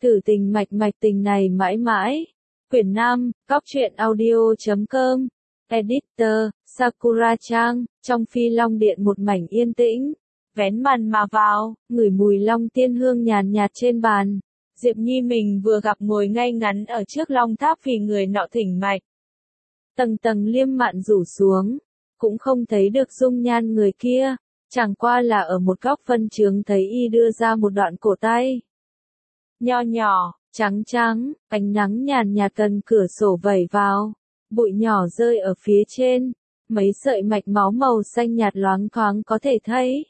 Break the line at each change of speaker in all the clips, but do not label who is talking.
Thử tình mạch mạch tình này mãi mãi. Quyển 5, Cóc truyện audio.com. Editor, Sakura Trang. Trong Phi Long Điện một mảnh yên tĩnh. Vén màn mà vào, ngửi mùi long tiên hương nhàn nhạt trên bàn. Diệp Nhi mình vừa gặp ngồi ngay ngắn ở trước long tháp vì người nọ thỉnh mạch. Tầng tầng liêm mạn rủ xuống, cũng không thấy được dung nhan người kia, chẳng qua là ở một góc phân chướng thấy y đưa ra một đoạn cổ tay. Nho nhỏ, trắng trắng, ánh nắng nhàn nhạt gần cửa sổ vẩy vào, bụi nhỏ rơi ở phía trên, mấy sợi mạch máu màu xanh nhạt loáng thoáng có thể thấy.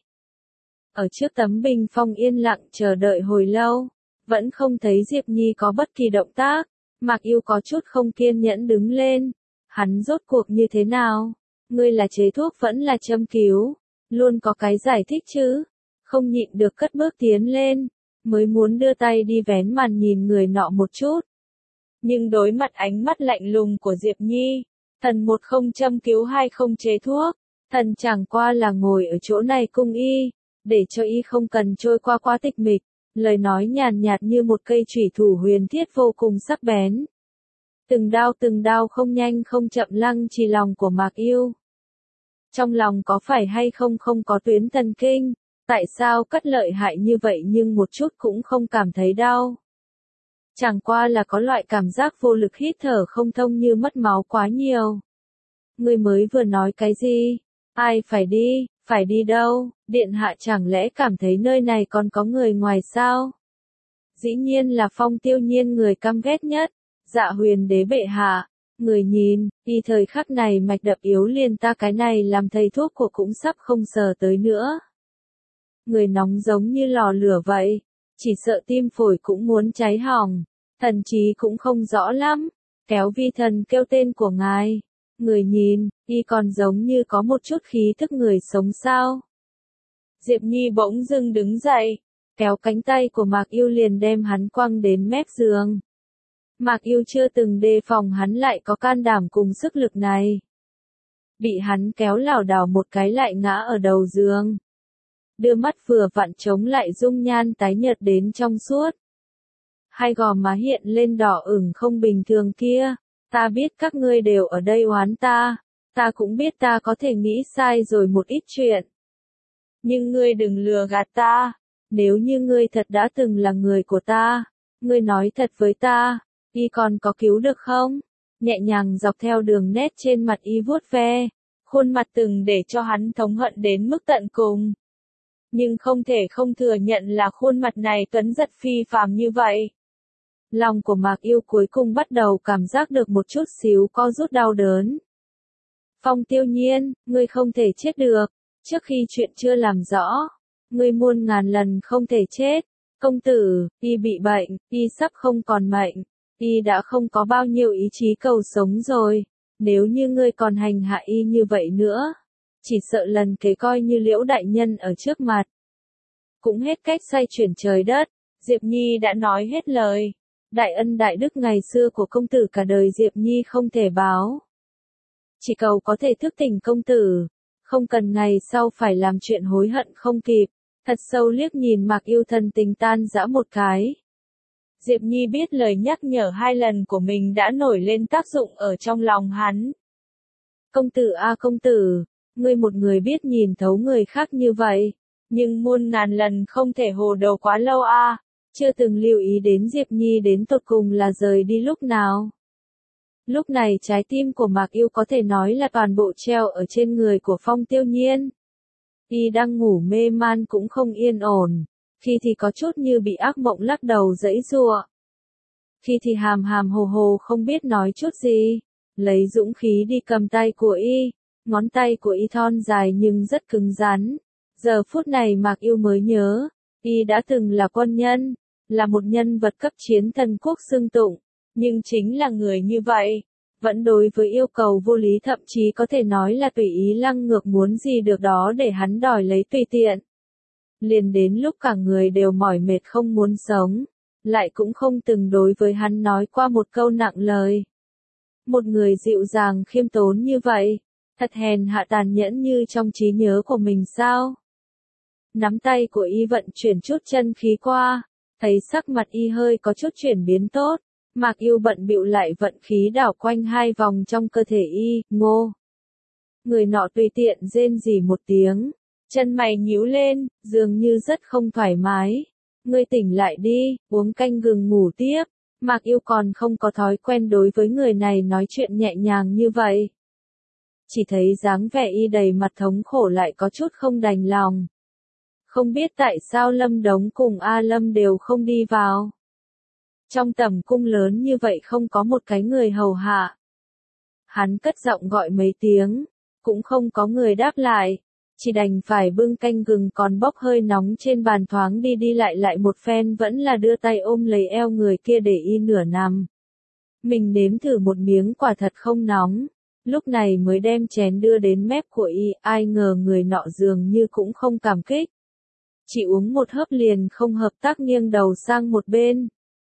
Ở trước tấm bình phong yên lặng chờ đợi hồi lâu, vẫn không thấy Diệp Nhi có bất kỳ động tác, Mạc Yêu có chút không kiên nhẫn đứng lên. Hắn rốt cuộc như thế nào? Ngươi là chế thuốc vẫn là châm cứu? Luôn có cái giải thích chứ? Không nhịn được cất bước tiến lên, mới muốn đưa tay đi vén màn nhìn người nọ một chút. Nhưng đối mặt ánh mắt lạnh lùng của Diệp Nhi, thần một không châm cứu hai không chế thuốc, thần chẳng qua là ngồi ở chỗ này cung y, để cho y không cần trôi qua quá tịch mịch, lời nói nhàn nhạt như một cây chủy thủ huyền thiết vô cùng sắc bén. Từng đao không nhanh không chậm lăng trì lòng của Mạc Yêu. Trong lòng có phải hay không có tuyến thần kinh, tại sao cắt lợi hại như vậy nhưng một chút cũng không cảm thấy đau. Chẳng qua là có loại cảm giác vô lực hít thở không thông như mất máu quá nhiều. Ngươi mới vừa nói cái gì? Ai phải đi đâu? Điện hạ chẳng lẽ cảm thấy nơi này còn có người ngoài sao? Dĩ nhiên là Phong Tiêu Nhiên người căm ghét nhất. Dạ huyền đế bệ hạ, người nhìn, y thời khắc này mạch đập yếu liền ta cái này làm thầy thuốc của cũng sắp không sờ tới nữa. Người nóng giống như lò lửa vậy, chỉ sợ tim phổi cũng muốn cháy hỏng, thần trí cũng không rõ lắm, kéo vi thần kêu tên của ngài. Người nhìn, y còn giống như có một chút khí thức người sống sao. Diệp Nhi bỗng dưng đứng dậy, kéo cánh tay của Mạc Yêu liền đem hắn quăng đến mép giường. Mạc Yêu chưa từng đề phòng hắn lại có can đảm cùng sức lực này. Bị hắn kéo lảo đảo một cái lại ngã ở đầu giường. Đưa mắt vừa vặn chống lại dung nhan tái nhợt đến trong suốt. Hai gò má hiện lên đỏ ửng không bình thường kia. Ta biết các ngươi đều ở đây oán ta. Ta cũng biết ta có thể nghĩ sai rồi một ít chuyện. Nhưng ngươi đừng lừa gạt ta. Nếu như ngươi thật đã từng là người của ta, ngươi nói thật với ta. Y còn có cứu được không? Nhẹ nhàng dọc theo đường nét trên mặt y vuốt ve, khuôn mặt từng để cho hắn thống hận đến mức tận cùng. Nhưng không thể không thừa nhận là khuôn mặt này tuấn giật phi phàm như vậy. Lòng của Mạc Yêu cuối cùng bắt đầu cảm giác được một chút xíu co rút đau đớn. Phong Tiêu Nhiên, ngươi không thể chết được, trước khi chuyện chưa làm rõ, ngươi muôn ngàn lần không thể chết. Công tử, y bị bệnh, y sắp không còn mệnh. Y đã không có bao nhiêu ý chí cầu sống rồi, nếu như ngươi còn hành hạ y như vậy nữa, chỉ sợ lần kế coi như Liễu đại nhân ở trước mặt. Cũng hết cách xoay chuyển trời đất, Diệp Nhi đã nói hết lời. Đại ân đại đức ngày xưa của công tử cả đời Diệp Nhi không thể báo. Chỉ cầu có thể thức tỉnh công tử, không cần ngày sau phải làm chuyện hối hận không kịp. Thật sâu liếc nhìn Mạc Yêu thần tình tan rã một cái. Diệp Nhi biết lời nhắc nhở 2 lần của mình đã nổi lên tác dụng ở trong lòng hắn. Công tử a công tử, ngươi một người biết nhìn thấu người khác như vậy, nhưng muôn ngàn lần không thể hồ đồ quá lâu a. Chưa từng lưu ý đến Diệp Nhi đến tột cùng là rời đi lúc nào. Lúc này trái tim của Mạc Yêu có thể nói là toàn bộ treo ở trên người của Phong Tiêu Nhiên. Y đang ngủ mê man cũng không yên ổn. Khi thì có chút như bị ác mộng lắc đầu giãy giụa. Khi thì hàm hàm hồ hồ không biết nói chút gì. Lấy dũng khí đi cầm tay của y. Ngón tay của y thon dài nhưng rất cứng rắn. Giờ phút này Mạc Yêu mới nhớ. Y đã từng là quân nhân. Là một nhân vật cấp chiến thần quốc xưng tụng. Nhưng chính là người như vậy. Vẫn đối với yêu cầu vô lý thậm chí có thể nói là tùy ý lăng ngược muốn gì được đó để hắn đòi lấy tùy tiện. Liền đến lúc cả người đều mỏi mệt không muốn sống, lại cũng không từng đối với hắn nói qua một câu nặng lời. Một người dịu dàng khiêm tốn như vậy, thật hèn hạ tàn nhẫn như trong trí nhớ của mình sao? Nắm tay của y vận chuyển chút chân khí qua, Thấy sắc mặt y hơi có chút chuyển biến tốt, Mạc Yêu bận bịu lại vận khí đảo quanh 2 vòng trong cơ thể y, ngô. Người nọ tùy tiện rên rỉ một tiếng, chân mày nhíu lên, dường như rất không thoải mái. Ngươi tỉnh lại đi, uống canh gừng ngủ tiếp. Mạc Yêu còn không có thói quen đối với người này nói chuyện nhẹ nhàng như vậy. Chỉ thấy dáng vẻ y đầy mặt thống khổ lại có chút không đành lòng. Không biết tại sao Lâm Đống cùng A Lâm đều không đi vào. Trong tầm cung lớn như vậy không có một cái người hầu hạ. Hắn cất giọng gọi mấy tiếng, cũng không có người đáp lại. Chỉ đành phải bưng canh gừng còn bốc hơi nóng trên bàn thoáng đi đi lại một phen vẫn là đưa tay ôm lấy eo người kia để y nửa nằm. Mình nếm thử một miếng quả thật không nóng, lúc này mới đem chén đưa đến mép của y, ai ngờ người nọ dường như cũng không cảm kích. Chỉ uống một hớp liền không hợp tác nghiêng đầu sang một bên.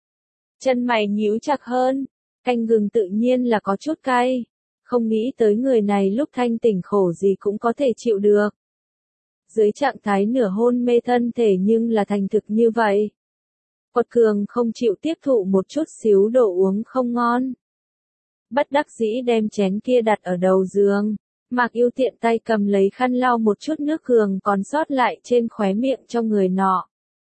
Chân mày nhíu chặt hơn, canh gừng tự nhiên là có chút cay, không nghĩ tới người này lúc thanh tỉnh khổ gì cũng có thể chịu được. Dưới trạng thái nửa hôn mê thân thể nhưng là thành thực như vậy. Quật cường không chịu tiếp thụ một chút xíu đồ uống không ngon. Bất đắc dĩ đem chén kia đặt ở đầu giường, Mạc Yêu tiện tay cầm lấy khăn lau một chút nước cường còn sót lại trên khóe miệng cho người nọ.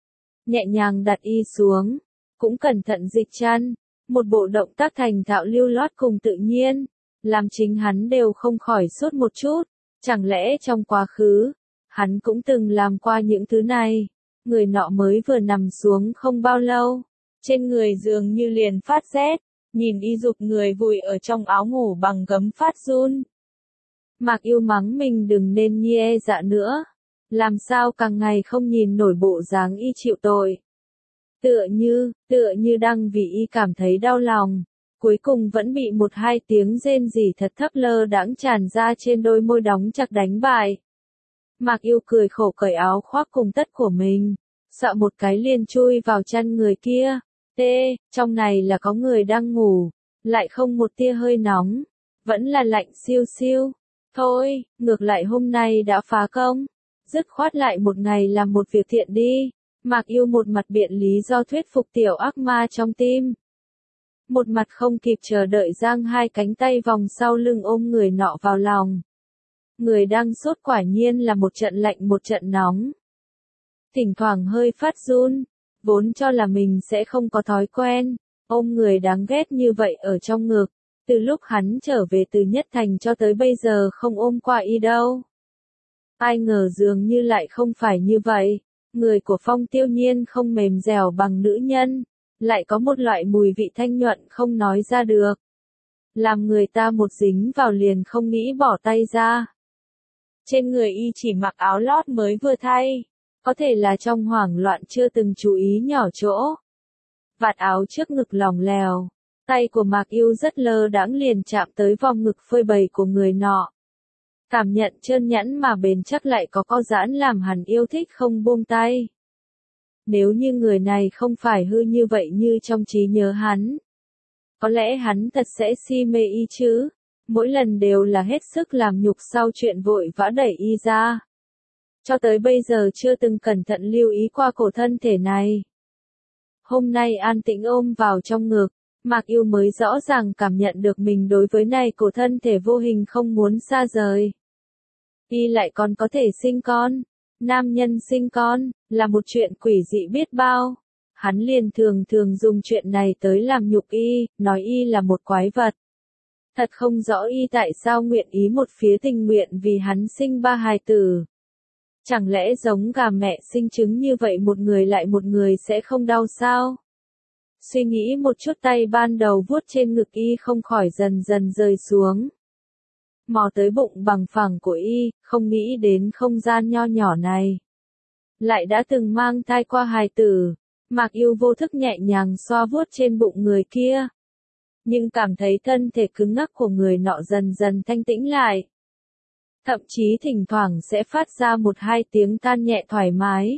Nhẹ nhàng đặt y xuống, cũng cẩn thận dịch chăn, một bộ động tác thành thạo lưu loát cùng tự nhiên, làm chính hắn đều không khỏi sốt một chút, chẳng lẽ trong quá khứ, hắn cũng từng làm qua những thứ này. Người nọ mới vừa nằm xuống không bao lâu, trên người dường như liền phát rét, nhìn y dục người vùi ở trong áo ngủ bằng gấm phát run. Mạc Yêu mắng mình đừng nên nhe dạ nữa, làm sao càng ngày không nhìn nổi bộ dáng y chịu tội. Tựa như đang vì y cảm thấy đau lòng, cuối cùng vẫn bị 1-2 tiếng rên rỉ thật thấp lơ đãng tràn ra trên đôi môi đóng chặt đánh bại. Mạc Yêu cười khổ cởi áo khoác cùng tất của mình, sợ một cái liền chui vào chăn người kia. Trong này là có người đang ngủ, lại không một tia hơi nóng, vẫn là lạnh siêu siêu. Thôi, ngược lại hôm nay đã phá công, dứt khoát lại một ngày làm một việc thiện đi. Mạc Yêu một mặt biện lý do thuyết phục tiểu ác ma trong tim, một mặt không kịp chờ đợi giang 2 cánh tay vòng sau lưng ôm người nọ vào lòng. Người đang sốt quả nhiên là một trận lạnh một trận nóng. Thỉnh thoảng hơi phát run, vốn cho là mình sẽ không có thói quen, ôm người đáng ghét như vậy ở trong ngực, từ lúc hắn trở về từ Nhất Thành cho tới bây giờ không ôm qua y đâu. Ai ngờ dường như lại không phải như vậy, người của Phong Tiêu Nhiên không mềm dẻo bằng nữ nhân, lại có một loại mùi vị thanh nhuận không nói ra được. Làm người ta một dính vào liền không nghĩ bỏ tay ra. Trên người y chỉ mặc áo lót mới vừa thay, có thể là trong hoảng loạn chưa từng chú ý nhỏ chỗ. Vạt áo trước ngực lỏng lẻo, tay của Mạc Yêu rất lơ đãng liền chạm tới vòng ngực phơi bày của người nọ. Cảm nhận trơn nhẵn mà bền chắc lại có co giãn làm hắn yêu thích không buông tay. Nếu như người này không phải hư như vậy như trong trí nhớ hắn, có lẽ hắn thật sẽ si mê y chứ. Mỗi lần đều là hết sức làm nhục sau chuyện vội vã đẩy y ra. Cho tới bây giờ chưa từng cẩn thận lưu ý qua cổ thân thể này. Hôm nay an tĩnh ôm vào trong ngực, Mạc Yêu mới rõ ràng cảm nhận được mình đối với này cổ thân thể vô hình không muốn xa rời. Y lại còn có thể sinh con. Nam nhân sinh con, là một chuyện quỷ dị biết bao. Hắn liền thường dùng chuyện này tới làm nhục y, nói y là một quái vật. Thật không rõ y tại sao nguyện ý một phía tình nguyện vì hắn sinh 3 hài tử. Chẳng lẽ giống gà mẹ sinh trứng như vậy một người lại một người sẽ không đau sao? Suy nghĩ một chút tay ban đầu vuốt trên ngực y không khỏi dần dần rơi xuống. Mò tới bụng bằng phẳng của y, không nghĩ đến không gian nho nhỏ này. Lại đã từng mang thai qua hài tử, Mạc Yêu vô thức nhẹ nhàng xoa vuốt trên bụng người kia. Nhưng cảm thấy thân thể cứng ngắc của người nọ dần dần thanh tĩnh lại. Thậm chí thỉnh thoảng sẽ phát ra 1-2 tiếng than nhẹ thoải mái.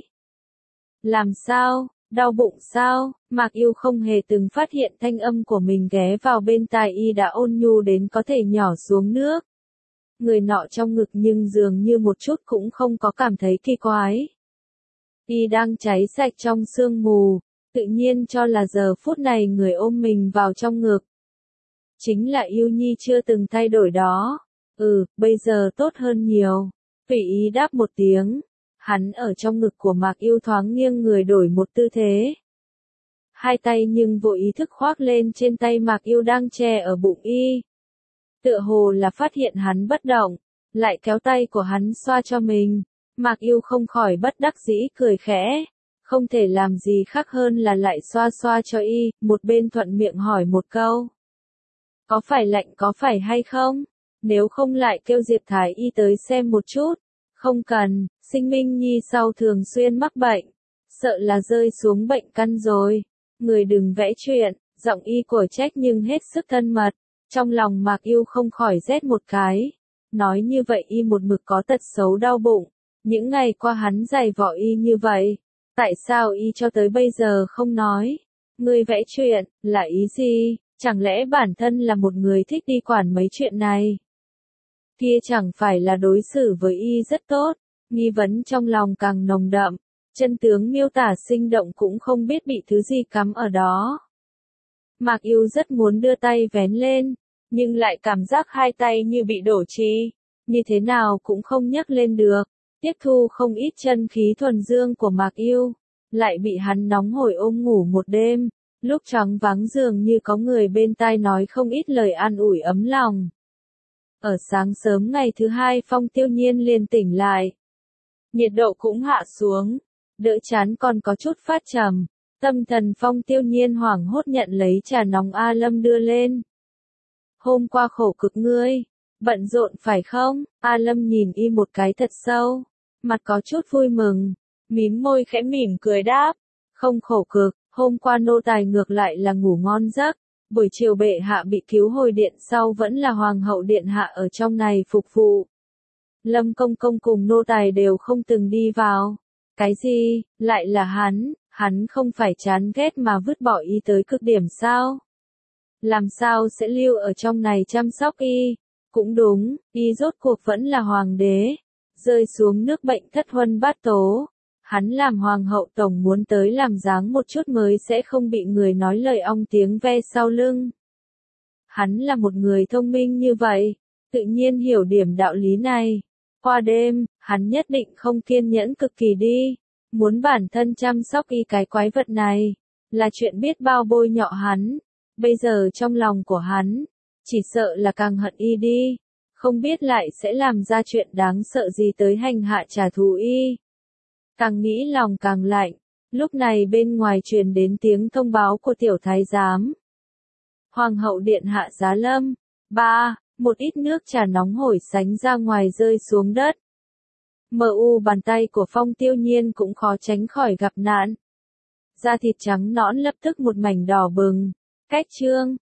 Làm sao, đau bụng sao? Mạc Yêu không hề từng phát hiện thanh âm của mình ghé vào bên tai y đã ôn nhu đến có thể nhỏ xuống nước. Người nọ trong ngực nhưng dường như một chút cũng không có cảm thấy kỳ quái. Y đang cháy sạch trong sương mù, tự nhiên cho là giờ phút này người ôm mình vào trong ngực. Chính là yêu nhi chưa từng thay đổi đó. Bây giờ tốt hơn nhiều. Tùy ý đáp một tiếng. Hắn ở trong ngực của Mạc Yêu thoáng nghiêng người đổi một tư thế. Hai tay nhưng vô ý thức khoác lên trên tay Mạc Yêu đang che ở bụng y. Tựa hồ là phát hiện hắn bất động, lại kéo tay của hắn xoa cho mình. Mạc Yêu không khỏi bất đắc dĩ cười khẽ. Không thể làm gì khác hơn là lại xoa xoa cho y, một bên thuận miệng hỏi một câu. Có phải lạnh có phải hay không? Nếu không lại kêu Diệp Thái y tới xem một chút. Không cần, Sinh Minh Nhi sau thường xuyên mắc bệnh. Sợ là rơi xuống bệnh căn rồi. Người đừng vẽ chuyện, giọng y của trách nhưng hết sức thân mật. Trong lòng Mạc Yêu không khỏi rét một cái. Nói như vậy y một mực có tật xấu đau bụng. Những ngày qua hắn giày vò y như vậy. Tại sao y cho tới bây giờ không nói? Người vẽ chuyện, là ý gì? Chẳng lẽ bản thân là một người thích đi quản mấy chuyện này? Kia chẳng phải là đối xử với y rất tốt, nghi vấn trong lòng càng nồng đậm, chân tướng miêu tả sinh động cũng không biết bị thứ gì cắm ở đó. Mạc Yêu rất muốn đưa tay vén lên, nhưng lại cảm giác hai tay như bị đổ trì, như thế nào cũng không nhấc lên được, tiếp thu không ít chân khí thuần dương của Mạc Yêu, lại bị hắn nóng hổi ôm ngủ một đêm, lúc choáng váng dường như có người bên tai nói không ít lời an ủi ấm lòng. Ở sáng sớm ngày thứ hai Phong Tiêu Nhiên liền tỉnh lại. Nhiệt độ cũng hạ xuống, đỡ chán còn có chút phát trầm. Tâm thần Phong Tiêu Nhiên hoảng hốt nhận lấy trà nóng A Lâm đưa lên. Hôm qua khổ cực ngươi, bận rộn phải không? A Lâm nhìn y một cái thật sâu, mặt có chút vui mừng, mím môi khẽ mỉm cười đáp. Không khổ cực, hôm qua nô tài ngược lại là ngủ ngon giấc. Buổi chiều bệ hạ bị cứu hồi điện sau vẫn là hoàng hậu điện hạ ở trong này phục vụ. Lâm công công cùng nô tài đều không từng đi vào. Cái gì, lại là hắn không phải chán ghét mà vứt bỏ y tới cực điểm sao? Làm sao sẽ lưu ở trong này chăm sóc y? Cũng đúng, y rốt cuộc vẫn là hoàng đế. Rơi xuống nước bệnh thất huân bát tố. Hắn làm hoàng hậu tổng muốn tới làm dáng một chút mới sẽ không bị người nói lời ong tiếng ve sau lưng. Hắn là một người thông minh như vậy, tự nhiên hiểu điểm đạo lý này. Qua đêm, hắn nhất định không kiên nhẫn cực kỳ đi, muốn bản thân chăm sóc y cái quái vật này, là chuyện biết bao bôi nhọ hắn. Bây giờ trong lòng của hắn, chỉ sợ là càng hận y đi, không biết lại sẽ làm ra chuyện đáng sợ gì tới hành hạ trả thù y. Càng nghĩ lòng càng lạnh, lúc này bên ngoài truyền đến tiếng thông báo của tiểu thái giám. Hoàng hậu điện hạ giá lâm. Một ít nước trà nóng hổi sánh ra ngoài rơi xuống đất. Bàn tay của Phong Tiêu Nhiên cũng khó tránh khỏi gặp nạn. Da thịt trắng nõn lập tức một mảnh đỏ bừng. Cách chương